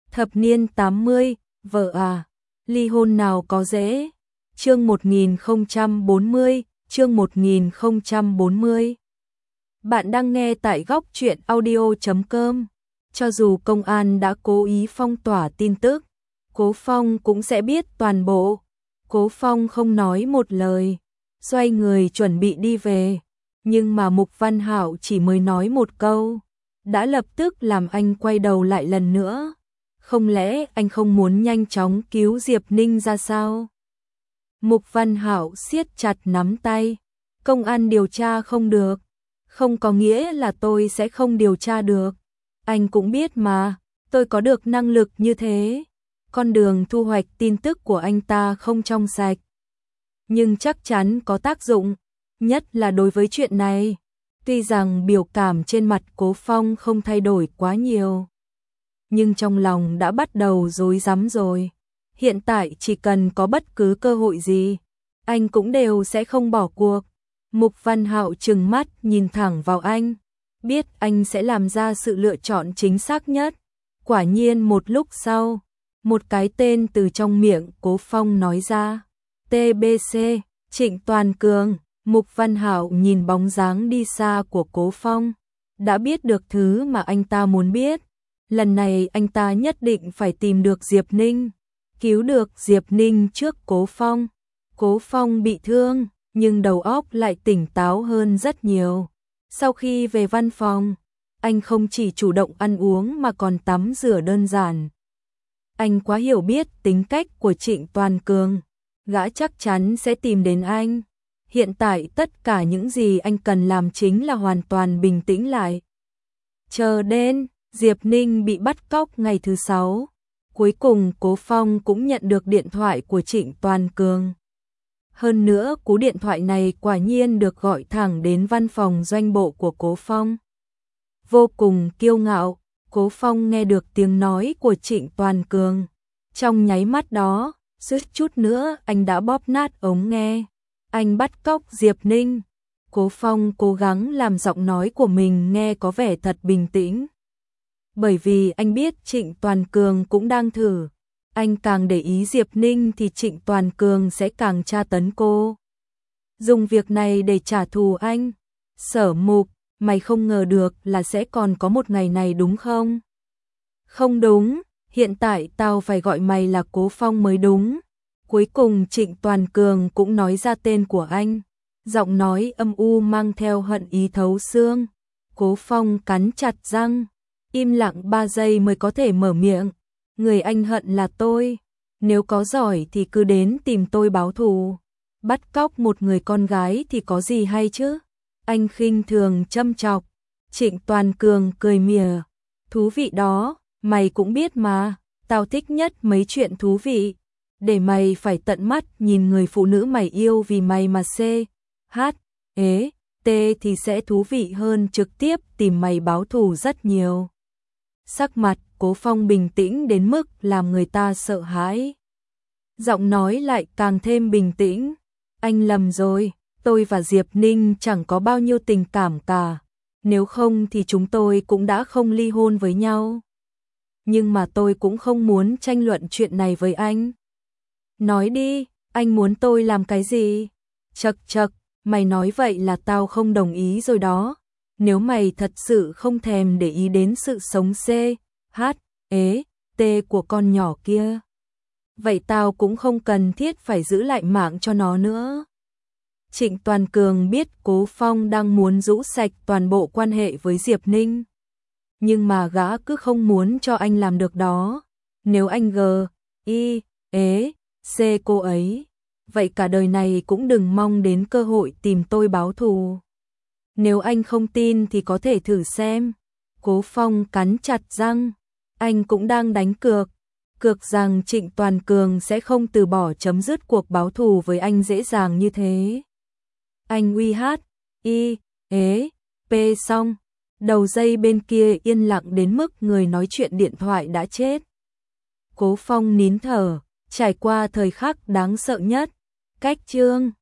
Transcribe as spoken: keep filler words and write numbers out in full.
Thập niên tám mươi, vợ à, ly hôn nào có dễ. Chương một nghìn không trăm bốn mươi, chương một nghìn không trăm bốn mươi. Bạn đang nghe tại góc truyện audio chấm com. Cho dù công an đã cố ý phong tỏa tin tức, Cố Phong cũng sẽ biết toàn bộ. Cố Phong không nói một lời, xoay người chuẩn bị đi về, nhưng mà Mục Văn Hạo chỉ mới nói một câu, đã lập tức làm anh quay đầu lại lần nữa. Không lẽ anh không muốn nhanh chóng cứu Diệp Ninh ra sao? Mục Văn Hạo siết chặt nắm tay, công an điều tra không được, không có nghĩa là tôi sẽ không điều tra được. Anh cũng biết mà, tôi có được năng lực như thế. Con đường thu hoạch tin tức của anh ta không trong sạch, nhưng chắc chắn có tác dụng, nhất là đối với chuyện này. Tuy rằng biểu cảm trên mặt Cố Phong không thay đổi quá nhiều, nhưng trong lòng đã bắt đầu rối rắm rồi. Hiện tại chỉ cần có bất cứ cơ hội gì, anh cũng đều sẽ không bỏ cuộc. Mục Văn Hạo trừng mắt nhìn thẳng vào anh, biết anh sẽ làm ra sự lựa chọn chính xác nhất. Quả nhiên một lúc sau, một cái tên từ trong miệng Cố Phong nói ra, tê bê xê, Trịnh Toàn Cường. Mục Văn Hạo nhìn bóng dáng đi xa của Cố Phong, đã biết được thứ mà anh ta muốn biết. Lần này anh ta nhất định phải tìm được Diệp Ninh, cứu được Diệp Ninh trước Cố Phong. Cố Phong bị thương, nhưng đầu óc lại tỉnh táo hơn rất nhiều. Sau khi về văn phòng, anh không chỉ chủ động ăn uống mà còn tắm rửa đơn giản. Anh quá hiểu biết tính cách của Trịnh Toàn Cường, gã chắc chắn sẽ tìm đến anh. Hiện tại tất cả những gì anh cần làm chính là hoàn toàn bình tĩnh lại. Chờ đến Diệp Ninh bị bắt cóc ngày thứ sáu, cuối cùng Cố Phong cũng nhận được điện thoại của Trịnh Toàn Cường. Hơn nữa cú điện thoại này quả nhiên được gọi thẳng đến văn phòng doanh bộ của Cố Phong. Vô cùng kiêu ngạo, Cố Phong nghe được tiếng nói của Trịnh Toàn Cường. Trong nháy mắt đó, suýt chút nữa anh đã bóp nát ống nghe. Anh bắt cóc Diệp Ninh. Cố Phong cố gắng làm giọng nói của mình nghe có vẻ thật bình tĩnh. Bởi vì anh biết Trịnh Toàn Cường cũng đang thử. Anh càng để ý Diệp Ninh thì Trịnh Toàn Cường sẽ càng tra tấn cô, dùng việc này để trả thù anh. Sở Mục, mày không ngờ được là sẽ còn có một ngày này đúng không? Không đúng, hiện tại tao phải gọi mày là Cố Phong mới đúng. Cuối cùng Trịnh Toàn Cường cũng nói ra tên của anh, giọng nói âm u mang theo hận ý thấu xương. Cố Phong cắn chặt răng, im lặng ba giây mới có thể mở miệng. Người anh hận là tôi, nếu có giỏi thì cứ đến tìm tôi báo thù. Bắt cóc một người con gái thì có gì hay chứ? Anh khinh thường châm chọc. Trịnh Toàn Cường cười mỉa, thú vị đó, mày cũng biết mà, tao thích nhất mấy chuyện thú vị. Để mày phải tận mắt nhìn người phụ nữ mày yêu vì mày mà C, H, ế, T thì sẽ thú vị hơn trực tiếp tìm mày báo thù rất nhiều. Sắc mặt Cố Phong bình tĩnh đến mức làm người ta sợ hãi. Giọng nói lại càng thêm bình tĩnh. Anh lầm rồi, tôi và Diệp Ninh chẳng có bao nhiêu tình cảm cả. Nếu không thì chúng tôi cũng đã không ly hôn với nhau. Nhưng mà tôi cũng không muốn tranh luận chuyện này với anh. Nói đi, anh muốn tôi làm cái gì? Chậc chậc, mày nói vậy là tao không đồng ý rồi đó. Nếu mày thật sự không thèm để ý đến sự sống C, H, ế, T của con nhỏ kia, vậy tao cũng không cần thiết phải giữ lại mạng cho nó nữa. Trịnh Toàn Cường biết Cố Phong đang muốn rũ sạch toàn bộ quan hệ với Diệp Ninh, nhưng mà gã cứ không muốn cho anh làm được đó. Nếu anh G, I, ế, C cô ấy, vậy cả đời này cũng đừng mong đến cơ hội tìm tôi báo thù. Nếu anh không tin thì có thể thử xem. Cố Phong cắn chặt răng, anh cũng đang đánh cược, cược rằng Trịnh Toàn Cường sẽ không từ bỏ chấm dứt cuộc báo thù với anh dễ dàng như thế. Anh uy hát, I, ế, P xong, đầu dây bên kia yên lặng đến mức người nói chuyện điện thoại đã chết. Cố Phong nín thở, trải qua thời khắc đáng sợ nhất. Cách chương